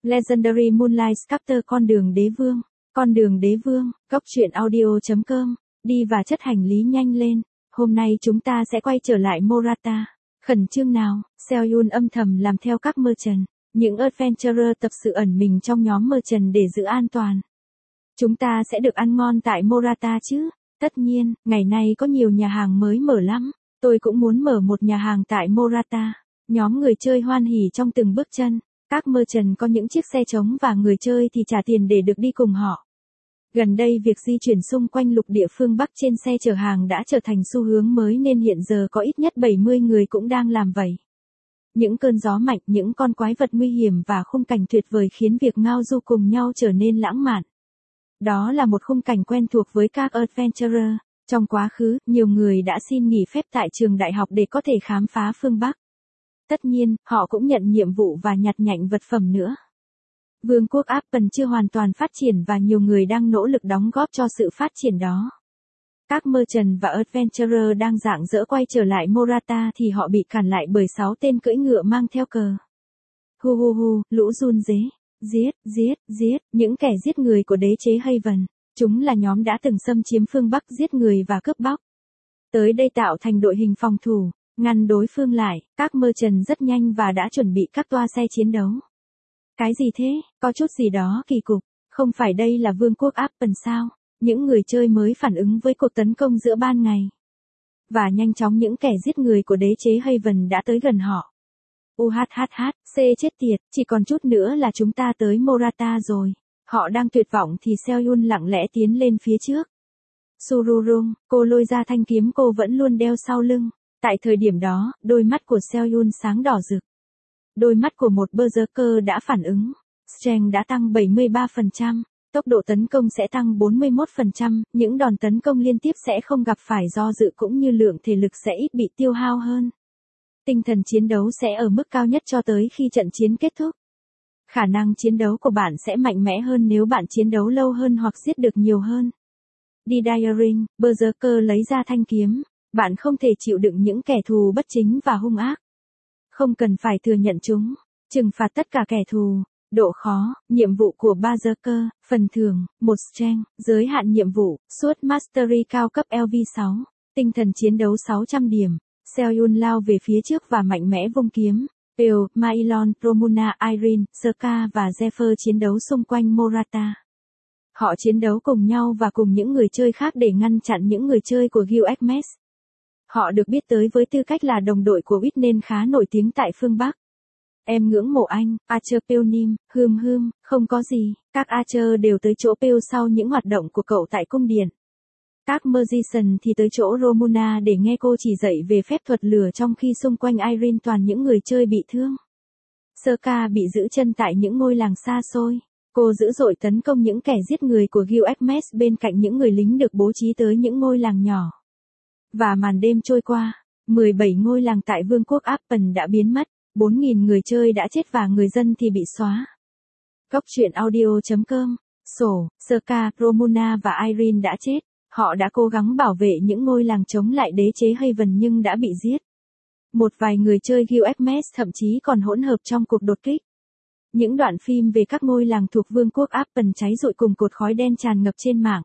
Legendary Moonlight Sculptor con đường đế vương, góc truyện audio.com, đi và chất hành lý nhanh lên, hôm nay chúng ta sẽ quay trở lại Morata, khẩn trương nào, Seo-yun âm thầm làm theo các merchant, những adventurer tập sự ẩn mình trong nhóm merchant để giữ an toàn. Chúng ta sẽ được ăn ngon tại Morata chứ, tất nhiên, ngày nay có nhiều nhà hàng mới mở lắm, tôi cũng muốn mở một nhà hàng tại Morata, nhóm người chơi hoan hỉ trong từng bước chân. Các merchant có những chiếc xe trống và người chơi thì trả tiền để được đi cùng họ. Gần đây việc di chuyển xung quanh lục địa phương Bắc trên xe chở hàng đã trở thành xu hướng mới nên hiện giờ có ít nhất 70 người cũng đang làm vậy. Những cơn gió mạnh, những con quái vật nguy hiểm và khung cảnh tuyệt vời khiến việc ngao du cùng nhau trở nên lãng mạn. Đó là một khung cảnh quen thuộc với các adventurer. Trong quá khứ, nhiều người đã xin nghỉ phép tại trường đại học để có thể khám phá phương Bắc. Tất nhiên, họ cũng nhận nhiệm vụ và nhặt nhạnh vật phẩm nữa. Vương quốc Apple chưa hoàn toàn phát triển và nhiều người đang nỗ lực đóng góp cho sự phát triển đó. Các merchant và adventurer đang rạng rỡ quay trở lại Morata thì họ bị cản lại bởi 6 tên cưỡi ngựa mang theo cờ. Hu hu hu, lũ run rế. Giết, những kẻ giết người của đế chế Haven. Chúng là nhóm đã từng xâm chiếm phương Bắc giết người và cướp bóc. Tới đây tạo thành đội hình phòng thủ. Ngăn đối phương lại, các merchant rất nhanh và đã chuẩn bị các toa xe chiến đấu. Cái gì thế, có chút gì đó kỳ cục, không phải đây là vương quốc Apple sao? Những người chơi mới phản ứng với cuộc tấn công giữa ban ngày. Và nhanh chóng những kẻ giết người của đế chế Haven đã tới gần họ. Chết tiệt, chỉ còn chút nữa là chúng ta tới Morata rồi. Họ đang tuyệt vọng thì Seo-yun lặng lẽ tiến lên phía trước. Sururung, cô lôi ra thanh kiếm cô vẫn luôn đeo sau lưng. Tại thời điểm đó, đôi mắt của Seo-yun sáng đỏ rực. Đôi mắt của một berserker đã phản ứng. Strength đã tăng 73%, tốc độ tấn công sẽ tăng 41%, những đòn tấn công liên tiếp sẽ không gặp phải do dự cũng như lượng thể lực sẽ ít bị tiêu hao hơn. Tinh thần chiến đấu sẽ ở mức cao nhất cho tới khi trận chiến kết thúc. Khả năng chiến đấu của bạn sẽ mạnh mẽ hơn nếu bạn chiến đấu lâu hơn hoặc giết được nhiều hơn. Diring, berserker lấy ra thanh kiếm. Bạn không thể chịu đựng những kẻ thù bất chính và hung ác. Không cần phải thừa nhận chúng. Trừng phạt tất cả kẻ thù. Độ khó, nhiệm vụ của berserker, phần thưởng, 1 strength, giới hạn nhiệm vụ, suốt mastery cao cấp LV6, tinh thần chiến đấu 600 điểm. Seo-yun lao về phía trước và mạnh mẽ vung kiếm. Peo, Mailon, Romuna, Irene, Serka và Zephyr chiến đấu xung quanh Morata. Họ chiến đấu cùng nhau và cùng những người chơi khác để ngăn chặn những người chơi của Guild Hermes. Họ được biết tới với tư cách là đồng đội của Wit nên khá nổi tiếng tại phương Bắc. Em ngưỡng mộ anh, Archer Peonim, không có gì, các Archer đều tới chỗ Peo sau những hoạt động của cậu tại cung điện. Các Magician thì tới chỗ Romuna để nghe cô chỉ dạy về phép thuật lửa trong khi xung quanh Irene toàn những người chơi bị thương. Serka bị giữ chân tại những ngôi làng xa xôi. Cô dữ dội tấn công những kẻ giết người của Guild Hermes bên cạnh những người lính được bố trí tới những ngôi làng nhỏ. Và màn đêm trôi qua, 17 ngôi làng tại vương quốc Apple đã biến mất, 4.000 người chơi đã chết và người dân thì bị xóa. Góc truyện audio.com, Serka, Romuna và Irene đã chết, họ đã cố gắng bảo vệ những ngôi làng chống lại đế chế Haven nhưng đã bị giết. Một vài người chơi Guild Hermes thậm chí còn hỗn hợp trong cuộc đột kích. Những đoạn phim về các ngôi làng thuộc vương quốc Apple cháy rụi cùng cột khói đen tràn ngập trên mạng.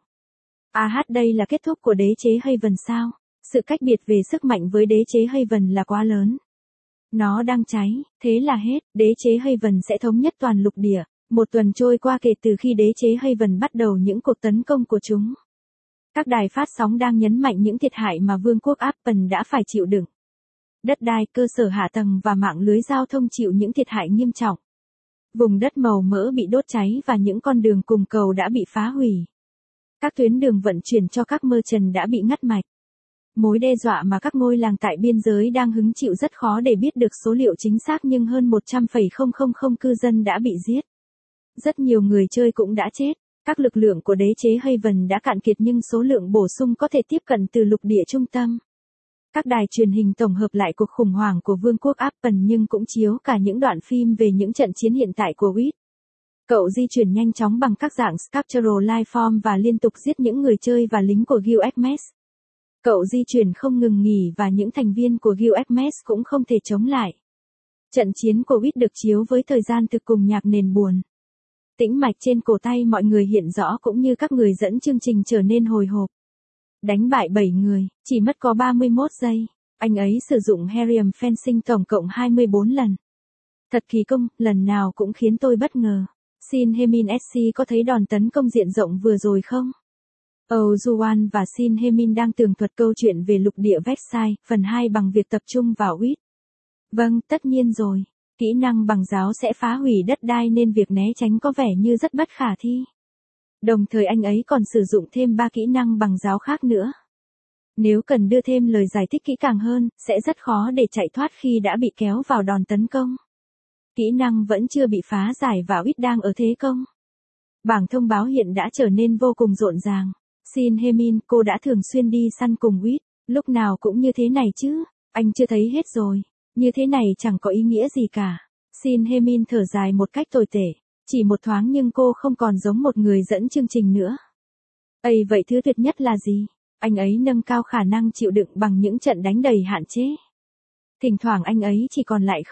Đây là kết thúc của đế chế Haven sao? Sự cách biệt về sức mạnh với đế chế Haven là quá lớn. Nó đang cháy, thế là hết, đế chế Haven sẽ thống nhất toàn lục địa. Một tuần trôi qua kể từ khi đế chế Haven bắt đầu những cuộc tấn công của chúng. Các đài phát sóng đang nhấn mạnh những thiệt hại mà vương quốc Apple đã phải chịu đựng. Đất đai, cơ sở hạ tầng và mạng lưới giao thông chịu những thiệt hại nghiêm trọng. Vùng đất màu mỡ bị đốt cháy và những con đường cùng cầu đã bị phá hủy. Các tuyến đường vận chuyển cho các merchant đã bị ngắt mạch. Mối đe dọa mà các ngôi làng tại biên giới đang hứng chịu rất khó để biết được số liệu chính xác nhưng hơn 100,000 cư dân đã bị giết. Rất nhiều người chơi cũng đã chết. Các lực lượng của đế chế Haven đã cạn kiệt nhưng số lượng bổ sung có thể tiếp cận từ lục địa trung tâm. Các đài truyền hình tổng hợp lại cuộc khủng hoảng của vương quốc Apple nhưng cũng chiếu cả những đoạn phim về những trận chiến hiện tại của Wit. Cậu di chuyển nhanh chóng bằng các dạng Sculptural Lifeform và liên tục giết những người chơi và lính của Guild Hermes. Cậu di chuyển không ngừng nghỉ và những thành viên của Guild Hermes cũng không thể chống lại. Trận chiến của Wit được chiếu với thời gian thực cùng nhạc nền buồn. Tĩnh mạch trên cổ tay mọi người hiện rõ cũng như các người dẫn chương trình trở nên hồi hộp. Đánh bại 7 người, chỉ mất có 31 giây. Anh ấy sử dụng Harrium Fencing tổng cộng 24 lần. Thật kỳ công, lần nào cũng khiến tôi bất ngờ. Shin Hemin SC có thấy đòn tấn công diện rộng vừa rồi không? Oh Juan và Shin Hemin đang tường thuật câu chuyện về lục địa Versailles, phần 2 bằng việc tập trung vào Uýt. Vâng, tất nhiên rồi. Kỹ năng bằng giáo sẽ phá hủy đất đai nên việc né tránh có vẻ như rất bất khả thi. Đồng thời anh ấy còn sử dụng thêm 3 kỹ năng bằng giáo khác nữa. Nếu cần đưa thêm lời giải thích kỹ càng hơn, sẽ rất khó để chạy thoát khi đã bị kéo vào đòn tấn công. Kỹ năng vẫn chưa bị phá giải và Uýt đang ở thế công. Bảng thông báo hiện đã trở nên vô cùng rộn ràng. Shin Hemin, cô đã thường xuyên đi săn cùng Uýt, lúc nào cũng như thế này chứ, anh chưa thấy hết rồi, như thế này chẳng có ý nghĩa gì cả. Shin Hemin thở dài một cách tồi tệ, chỉ một thoáng nhưng cô không còn giống một người dẫn chương trình nữa. Ây vậy thứ tuyệt nhất là gì? Anh ấy nâng cao khả năng chịu đựng bằng những trận đánh đầy hạn chế. Thỉnh thoảng anh ấy chỉ còn lại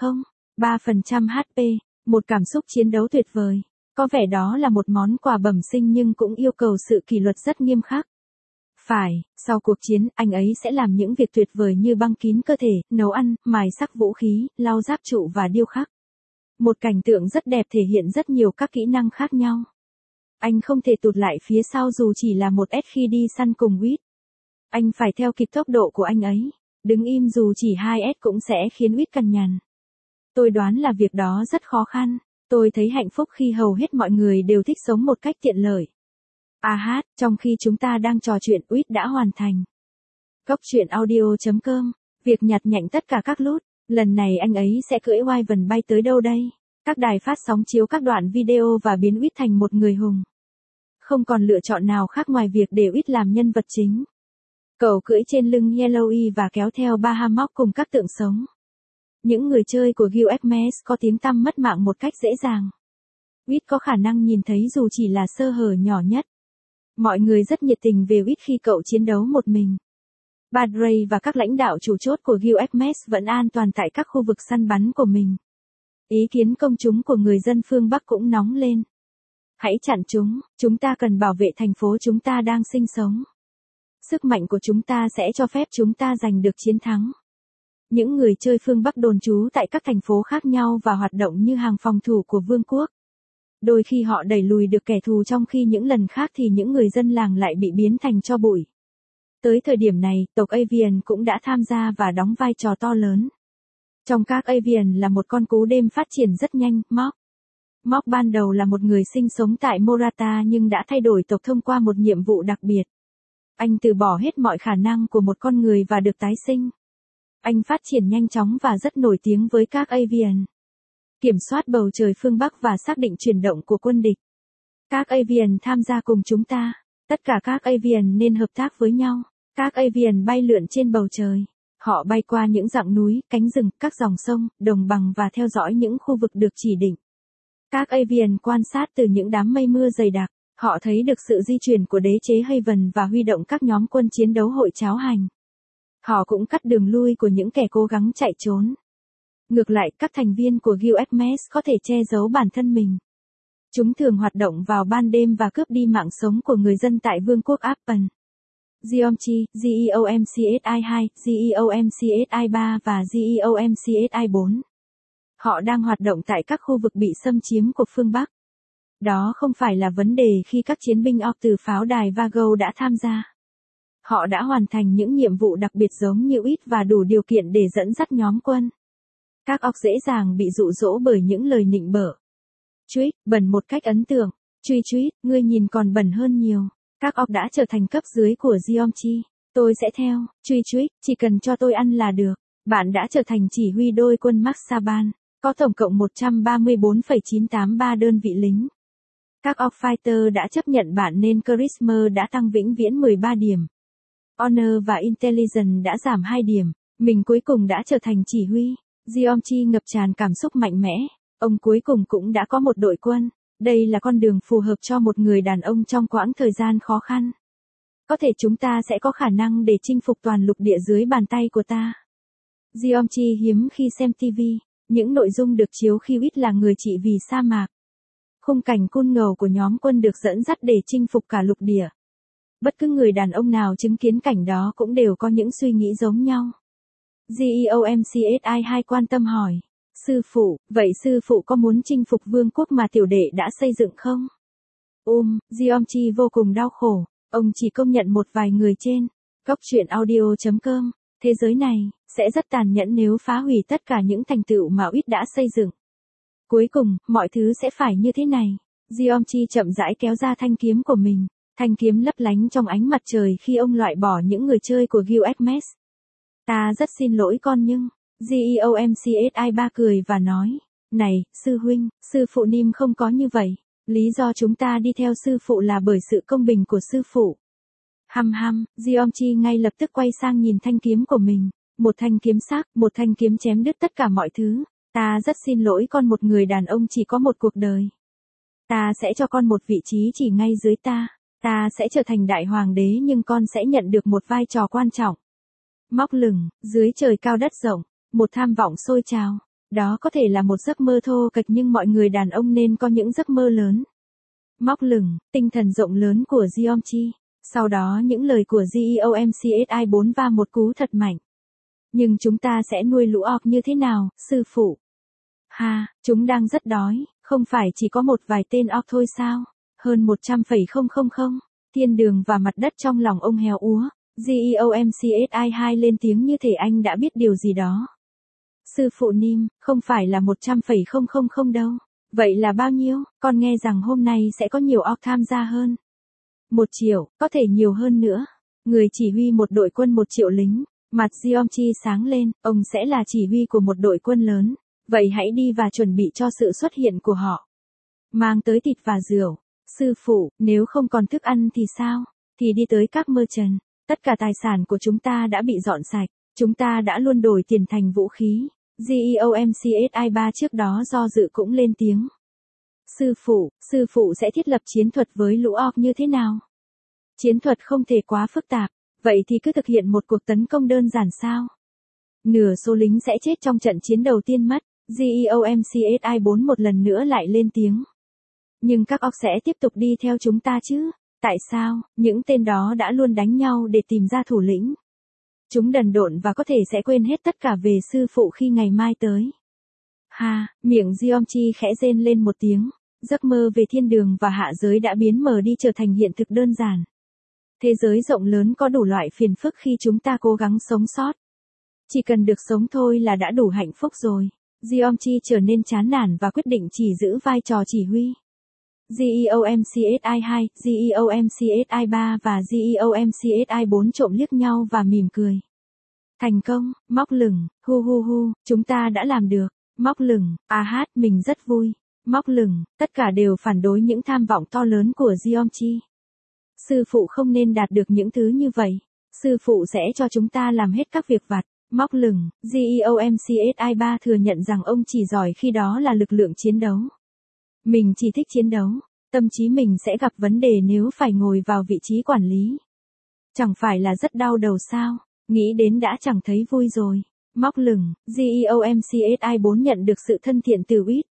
3% HP, một cảm xúc chiến đấu tuyệt vời. Có vẻ đó là một món quà bẩm sinh nhưng cũng yêu cầu sự kỷ luật rất nghiêm khắc. Phải, sau cuộc chiến, anh ấy sẽ làm những việc tuyệt vời như băng kín cơ thể, nấu ăn, mài sắc vũ khí, lau giáp trụ và điêu khắc. Một cảnh tượng rất đẹp thể hiện rất nhiều các kỹ năng khác nhau. Anh không thể tụt lại phía sau dù chỉ là một S khi đi săn cùng Uýt. Anh phải theo kịp tốc độ của anh ấy. Đứng im dù chỉ 2S cũng sẽ khiến Uýt cằn nhằn. Tôi đoán là việc đó rất khó khăn. Tôi thấy hạnh phúc khi hầu hết mọi người đều thích sống một cách tiện lợi. Trong khi chúng ta đang trò chuyện Uýt đã hoàn thành. Cốc truyện audio.com. Việc nhặt nhạnh tất cả các loot. Lần này anh ấy sẽ cưỡi Wyvern bay tới đâu đây? Các đài phát sóng chiếu các đoạn video và biến Uýt thành một người hùng. Không còn lựa chọn nào khác ngoài việc để Uýt làm nhân vật chính. Cậu cưỡi trên lưng Yellowy và kéo theo Bahamut cùng các tượng sống. Những người chơi của Guild Hermes có tiếng tăm mất mạng một cách dễ dàng. Uýt có khả năng nhìn thấy dù chỉ là sơ hở nhỏ nhất. Mọi người rất nhiệt tình về Uýt khi cậu chiến đấu một mình. Padre và các lãnh đạo chủ chốt của Guild Hermes vẫn an toàn tại các khu vực săn bắn của mình. Ý kiến công chúng của người dân phương Bắc cũng nóng lên. Hãy chặn chúng ta cần bảo vệ thành phố chúng ta đang sinh sống. Sức mạnh của chúng ta sẽ cho phép chúng ta giành được chiến thắng. Những người chơi phương Bắc đồn trú tại các thành phố khác nhau và hoạt động như hàng phòng thủ của vương quốc. Đôi khi họ đẩy lùi được kẻ thù trong khi những lần khác thì những người dân làng lại bị biến thành tro bụi. Tới thời điểm này, tộc Avian cũng đã tham gia và đóng vai trò to lớn. Trong các Avian là một con cú đêm phát triển rất nhanh, Mok. Mok ban đầu là một người sinh sống tại Morata nhưng đã thay đổi tộc thông qua một nhiệm vụ đặc biệt. Anh từ bỏ hết mọi khả năng của một con người và được tái sinh. Anh phát triển nhanh chóng và rất nổi tiếng với các Avian. Kiểm soát bầu trời phương Bắc và xác định chuyển động của quân địch. Các Avian tham gia cùng chúng ta. Tất cả các Avian nên hợp tác với nhau. Các Avian bay lượn trên bầu trời. Họ bay qua những dặng núi, cánh rừng, các dòng sông, đồng bằng và theo dõi những khu vực được chỉ định. Các Avian quan sát từ những đám mây mưa dày đặc. Họ thấy được sự di chuyển của đế chế Haven và huy động các nhóm quân chiến đấu hội cháo hành. Họ cũng cắt đường lui của những kẻ cố gắng chạy trốn. Ngược lại, các thành viên của Guild Hermes có thể che giấu bản thân mình. Chúng thường hoạt động vào ban đêm và cướp đi mạng sống của người dân tại Vương quốc Appen. Geomchi, GEOMCSI 2, GEOMCSI 3 và GEOMCSI 4. Họ đang hoạt động tại các khu vực bị xâm chiếm của phương Bắc. Đó không phải là vấn đề khi các chiến binh Orc từ pháo đài Vago đã tham gia. Họ đã hoàn thành những nhiệm vụ đặc biệt giống như Uýt và đủ điều kiện để dẫn dắt nhóm quân. Các Orc dễ dàng bị dụ dỗ bởi những lời nịnh bợ. Truýt, bẩn một cách ấn tượng. Truýt, ngươi nhìn còn bẩn hơn nhiều. Các Orc đã trở thành cấp dưới của Geomchi. Tôi sẽ theo. Truýt, chỉ cần cho tôi ăn là được. Bạn đã trở thành chỉ huy đôi quân Maxaban. Có tổng cộng 134,983 đơn vị lính. Các Orc Fighter đã chấp nhận bạn nên Charisma đã tăng vĩnh viễn 13 điểm. Honor và Intelligence đã giảm 2 điểm. Mình cuối cùng đã trở thành chỉ huy. Geomchi ngập tràn cảm xúc mạnh mẽ. Ông cuối cùng cũng đã có một đội quân. Đây là con đường phù hợp cho một người đàn ông trong quãng thời gian khó khăn. Có thể chúng ta sẽ có khả năng để chinh phục toàn lục địa dưới bàn tay của ta. Geomchi hiếm khi xem TV. Những nội dung được chiếu khi Uýt là người trị vì sa mạc. Khung cảnh cool ngầu của nhóm quân được dẫn dắt để chinh phục cả lục địa. Bất cứ người đàn ông nào chứng kiến cảnh đó cũng đều có những suy nghĩ giống nhau. GEOMCSI-2 quan tâm hỏi. Sư phụ, vậy sư phụ có muốn chinh phục vương quốc mà tiểu đệ đã xây dựng không? Giomchi vô cùng đau khổ. Ông chỉ công nhận một vài người trên. Góc truyện audio.com. Thế giới này sẽ rất tàn nhẫn nếu phá hủy tất cả những thành tựu mà Uýt đã xây dựng. Cuối cùng, mọi thứ sẽ phải như thế này. Giomchi chậm rãi kéo ra thanh kiếm của mình. Thanh kiếm lấp lánh trong ánh mặt trời khi ông loại bỏ những người chơi của Guildmess. Ta rất xin lỗi con nhưng, GEOMCSI-3 cười và nói, này, sư huynh, sư phụ Nim không có như vậy. Lý do chúng ta đi theo sư phụ là bởi sự công bình của sư phụ. Giomchi ngay lập tức quay sang nhìn thanh kiếm của mình. Một thanh kiếm sắc, một thanh kiếm chém đứt tất cả mọi thứ. Ta rất xin lỗi con, một người đàn ông chỉ có một cuộc đời. Ta sẽ cho con một vị trí chỉ ngay dưới ta. Ta sẽ trở thành đại hoàng đế nhưng con sẽ nhận được một vai trò quan trọng. Móc lửng, dưới trời cao đất rộng, một tham vọng sôi trào. Đó có thể là một giấc mơ thô kệch nhưng mọi người đàn ông nên có những giấc mơ lớn. Móc lửng, tinh thần rộng lớn của Giomchi. Sau đó những lời của GEOMCSI-4 va một cú thật mạnh. Nhưng chúng ta sẽ nuôi lũ orc như thế nào, sư phụ? Chúng đang rất đói, không phải chỉ có một vài tên orc thôi sao? Hơn 100,000. Thiên đường và mặt đất trong lòng ông héo úa. GEOMCSI-2 lên tiếng như thể anh đã biết điều gì đó. Sư phụ Nim, không phải là 100,000 đâu. Vậy là bao nhiêu? Con nghe rằng hôm nay sẽ có nhiều orc tham gia hơn. 1 triệu, có thể nhiều hơn nữa. Người chỉ huy một đội quân 1 triệu lính. Mặt Giomchi sáng lên, ông sẽ là chỉ huy của một đội quân lớn. Vậy hãy đi và chuẩn bị cho sự xuất hiện của họ. Mang tới thịt và rượu. Sư phụ, nếu không còn thức ăn thì sao? Thì đi tới các merchant. Tất cả tài sản của chúng ta đã bị dọn sạch. Chúng ta đã luôn đổi tiền thành vũ khí. GEOMCSI-3 trước đó do dự cũng lên tiếng. Sư phụ sẽ thiết lập chiến thuật với lũ orc như thế nào? Chiến thuật không thể quá phức tạp. Vậy thì cứ thực hiện một cuộc tấn công đơn giản sao? Nửa số lính sẽ chết trong trận chiến đầu tiên mất. GEOMCSI-4 một lần nữa lại lên tiếng. Nhưng các orc sẽ tiếp tục đi theo chúng ta chứ? Tại sao? Những tên đó đã luôn đánh nhau để tìm ra thủ lĩnh. Chúng đần độn và có thể sẽ quên hết tất cả về sư phụ khi ngày mai tới. Miệng Giomchi khẽ rên lên một tiếng. Giấc mơ về thiên đường và hạ giới đã biến mờ đi trở thành hiện thực đơn giản. Thế giới rộng lớn có đủ loại phiền phức khi chúng ta cố gắng sống sót. Chỉ cần được sống thôi là đã đủ hạnh phúc rồi. Giomchi trở nên chán nản và quyết định chỉ giữ vai trò chỉ huy. GEOMCSI-2, GEOMCSI-3 và GEOMCSI-4 trộm liếc nhau và mỉm cười. Thành công, móc lửng, chúng ta đã làm được. Móc lửng, mình rất vui. Móc lửng, tất cả đều phản đối những tham vọng to lớn của Giomchi. Sư phụ không nên đạt được những thứ như vậy. Sư phụ sẽ cho chúng ta làm hết các việc vặt. Móc lửng, GEOMCSI-3 thừa nhận rằng ông chỉ giỏi khi đó là lực lượng chiến đấu. Mình chỉ thích chiến đấu. Tâm trí mình sẽ gặp vấn đề nếu phải ngồi vào vị trí quản lý. Chẳng phải là rất đau đầu sao? Nghĩ đến đã chẳng thấy vui rồi. Móc lửng, GEOMCSI-4 nhận được sự thân thiện từ Uýt.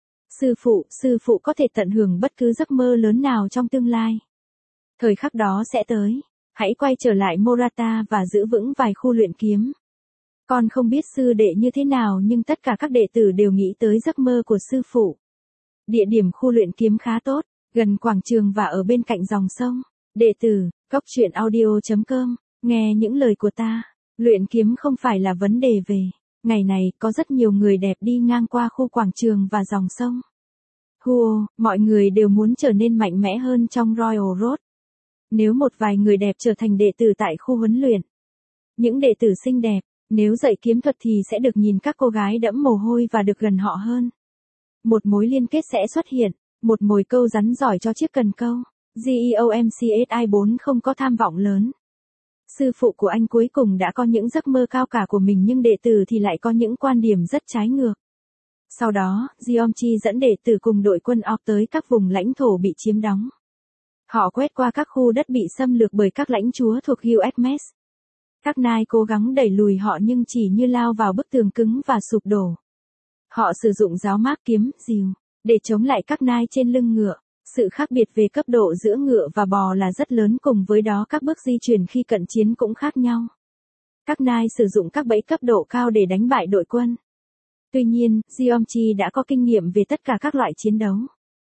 Sư phụ có thể tận hưởng bất cứ giấc mơ lớn nào trong tương lai. Thời khắc đó sẽ tới. Hãy quay trở lại Morata và giữ vững vài khu luyện kiếm. Con không biết sư đệ như thế nào nhưng tất cả các đệ tử đều nghĩ tới giấc mơ của sư phụ. Địa điểm khu luyện kiếm khá tốt, gần quảng trường và ở bên cạnh dòng sông. Đệ tử, góc truyện audio.com, nghe những lời của ta. Luyện kiếm không phải là vấn đề về. Ngày này, có rất nhiều người đẹp đi ngang qua khu quảng trường và dòng sông. Mọi người đều muốn trở nên mạnh mẽ hơn trong Royal Road. Nếu một vài người đẹp trở thành đệ tử tại khu huấn luyện. Những đệ tử xinh đẹp, nếu dạy kiếm thuật thì sẽ được nhìn các cô gái đẫm mồ hôi và được gần họ hơn. Một mối liên kết sẽ xuất hiện, một mồi câu rắn giỏi cho chiếc cần câu. GEOMCSI-4 không có tham vọng lớn. Sư phụ của anh cuối cùng đã có những giấc mơ cao cả của mình nhưng đệ tử thì lại có những quan điểm rất trái ngược. Sau đó, Giomchi dẫn đệ tử cùng đội quân orc tới các vùng lãnh thổ bị chiếm đóng. Họ quét qua các khu đất bị xâm lược bởi các lãnh chúa thuộc Guildmess. Các nai cố gắng đẩy lùi họ nhưng chỉ như lao vào bức tường cứng và sụp đổ. Họ sử dụng giáo mác kiếm, rìu, để chống lại các nai trên lưng ngựa. Sự khác biệt về cấp độ giữa ngựa và bò là rất lớn, cùng với đó các bước di chuyển khi cận chiến cũng khác nhau. Các nai sử dụng các bẫy cấp độ cao để đánh bại đội quân. Tuy nhiên, Geomchi đã có kinh nghiệm về tất cả các loại chiến đấu.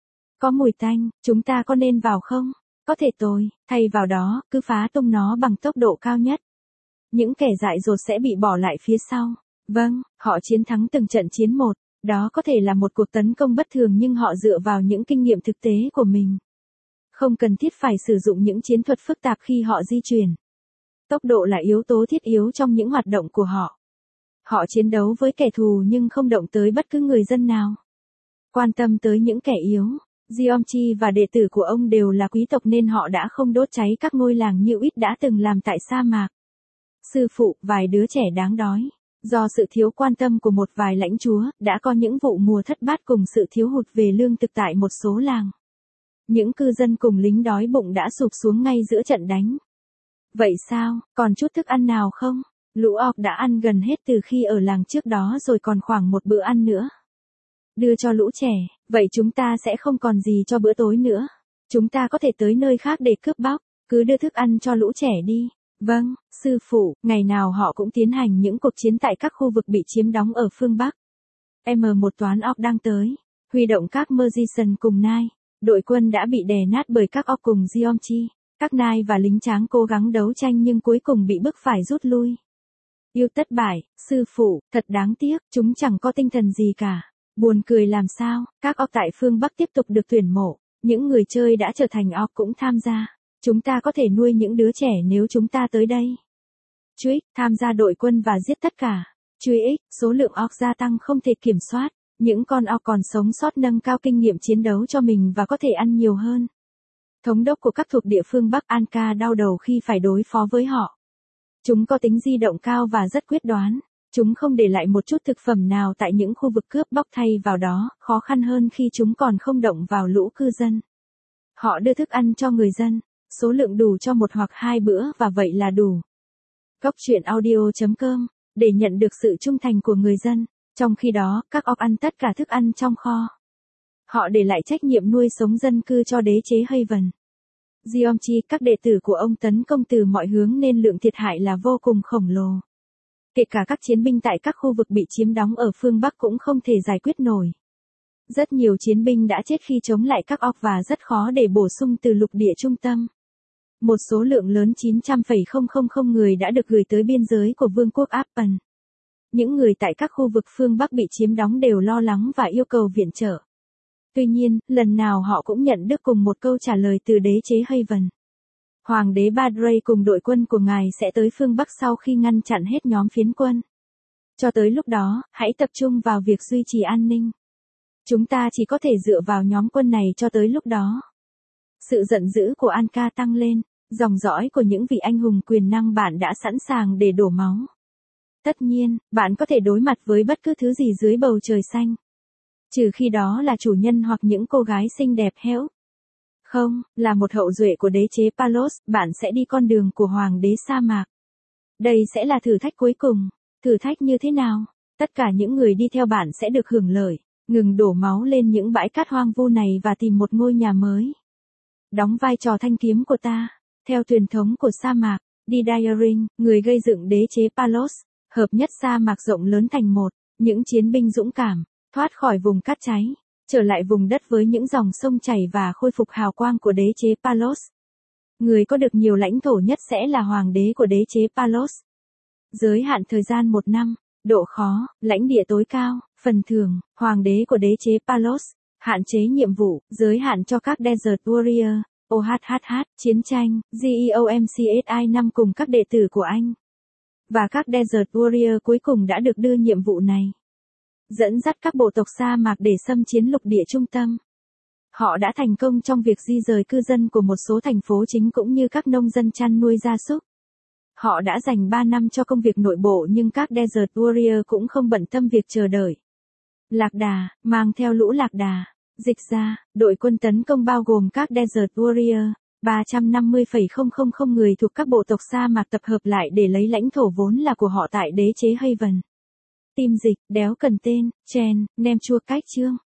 Có mùi tanh, chúng ta có nên vào không? Có thể tồi, thay vào đó, cứ phá tung nó bằng tốc độ cao nhất. Những kẻ dại dột sẽ bị bỏ lại phía sau. Vâng, họ chiến thắng từng trận chiến một. Đó có thể là một cuộc tấn công bất thường nhưng họ dựa vào những kinh nghiệm thực tế của mình. Không cần thiết phải sử dụng những chiến thuật phức tạp khi họ di chuyển. Tốc độ là yếu tố thiết yếu trong những hoạt động của họ. Họ chiến đấu với kẻ thù nhưng không động tới bất cứ người dân nào. Quan tâm tới những kẻ yếu. Geomchi và đệ tử của ông đều là quý tộc nên họ đã không đốt cháy các ngôi làng như ít đã từng làm tại sa mạc. Sư phụ, vài đứa trẻ đáng đói. Do sự thiếu quan tâm của một vài lãnh chúa, đã có những vụ mùa thất bát cùng sự thiếu hụt về lương thực tại một số làng. Những cư dân cùng lính đói bụng đã sụp xuống ngay giữa trận đánh. Vậy sao, còn chút thức ăn nào không? Lũ orc đã ăn gần hết từ khi ở làng trước đó rồi còn khoảng một bữa ăn nữa. Đưa cho lũ trẻ, vậy chúng ta sẽ không còn gì cho bữa tối nữa. Chúng ta có thể tới nơi khác để cướp bóc, cứ đưa thức ăn cho lũ trẻ đi. Vâng, sư phụ, ngày nào họ cũng tiến hành những cuộc chiến tại các khu vực bị chiếm đóng ở phương Bắc. M1 toán orc đang tới, huy động các Magician cùng nai. Đội quân đã bị đè nát bởi các orc cùng Geomchi. Các nai và lính tráng cố gắng đấu tranh nhưng cuối cùng bị bức phải rút lui. Yêu thất bại, sư phụ, thật đáng tiếc, chúng chẳng có tinh thần gì cả. Buồn cười làm sao, các orc tại phương Bắc tiếp tục được tuyển mộ. Những người chơi đã trở thành orc cũng tham gia. Chúng ta có thể nuôi những đứa trẻ nếu chúng ta tới đây. Truy, tham gia đội quân và giết tất cả. Truy X, số lượng orc gia tăng không thể kiểm soát. Những con orc còn sống sót nâng cao kinh nghiệm chiến đấu cho mình và có thể ăn nhiều hơn. Thống đốc của các thuộc địa phương Bắc Anka đau đầu khi phải đối phó với họ. Chúng có tính di động cao và rất quyết đoán. Chúng không để lại một chút thực phẩm nào tại những khu vực cướp bóc, thay vào đó, khó khăn hơn khi chúng còn không động vào lũ cư dân. Họ đưa thức ăn cho người dân. Số lượng đủ cho một hoặc hai bữa và vậy là đủ. Góc truyện audio.com, để nhận được sự trung thành của người dân. Trong khi đó, các orc ăn tất cả thức ăn trong kho. Họ để lại trách nhiệm nuôi sống dân cư cho đế chế Haven. Geomchi, các đệ tử của ông tấn công từ mọi hướng nên lượng thiệt hại là vô cùng khổng lồ. Kể cả các chiến binh tại các khu vực bị chiếm đóng ở phương Bắc cũng không thể giải quyết nổi. Rất nhiều chiến binh đã chết khi chống lại các orc và rất khó để bổ sung từ lục địa trung tâm. Một số lượng lớn 900,000 người đã được gửi tới biên giới của vương quốc Appen. Những người tại các khu vực phương Bắc bị chiếm đóng đều lo lắng và yêu cầu viện trợ. Tuy nhiên, lần nào họ cũng nhận được cùng một câu trả lời từ đế chế Haven. Hoàng đế Badrey cùng đội quân của ngài sẽ tới phương Bắc sau khi ngăn chặn hết nhóm phiến quân. Cho tới lúc đó, hãy tập trung vào việc duy trì an ninh. Chúng ta chỉ có thể dựa vào nhóm quân này cho tới lúc đó. Sự giận dữ của Anka tăng lên, dòng dõi của những vị anh hùng quyền năng bạn đã sẵn sàng để đổ máu. Tất nhiên, bạn có thể đối mặt với bất cứ thứ gì dưới bầu trời xanh. Trừ khi đó là chủ nhân hoặc những cô gái xinh đẹp héo. Không, là một hậu duệ của đế chế Palos, bạn sẽ đi con đường của hoàng đế sa mạc. Đây sẽ là thử thách cuối cùng. Thử thách như thế nào? Tất cả những người đi theo bạn sẽ được hưởng lợi, ngừng đổ máu lên những bãi cát hoang vu này và tìm một ngôi nhà mới. Đóng vai trò thanh kiếm của ta. Theo truyền thống của sa mạc, Didaring, người gây dựng đế chế Palos, hợp nhất sa mạc rộng lớn thành một. Những chiến binh dũng cảm, thoát khỏi vùng cát cháy, trở lại vùng đất với những dòng sông chảy và khôi phục hào quang của đế chế Palos. Người có được nhiều lãnh thổ nhất sẽ là hoàng đế của đế chế Palos. Giới hạn thời gian 1 năm, độ khó, lãnh địa tối cao, phần thưởng, hoàng đế của đế chế Palos, hạn chế nhiệm vụ, giới hạn cho các Desert Warrior, OHHH, chiến tranh, GEOMCSI 5 cùng các đệ tử của anh. Và các Desert Warrior cuối cùng đã được đưa nhiệm vụ này. Dẫn dắt các bộ tộc sa mạc để xâm chiếm lục địa trung tâm. Họ đã thành công trong việc di rời cư dân của một số thành phố chính cũng như các nông dân chăn nuôi gia súc. Họ đã dành 3 năm cho công việc nội bộ nhưng các Desert Warrior cũng không bận tâm việc chờ đợi. Lạc đà, mang theo lũ lạc đà. Dịch ra, đội quân tấn công bao gồm các Desert Warrior, 350,000 người thuộc các bộ tộc sa mạc tập hợp lại để lấy lãnh thổ vốn là của họ tại đế chế Haven. Tim dịch, đéo cần tên, chen, nem chua cách chương.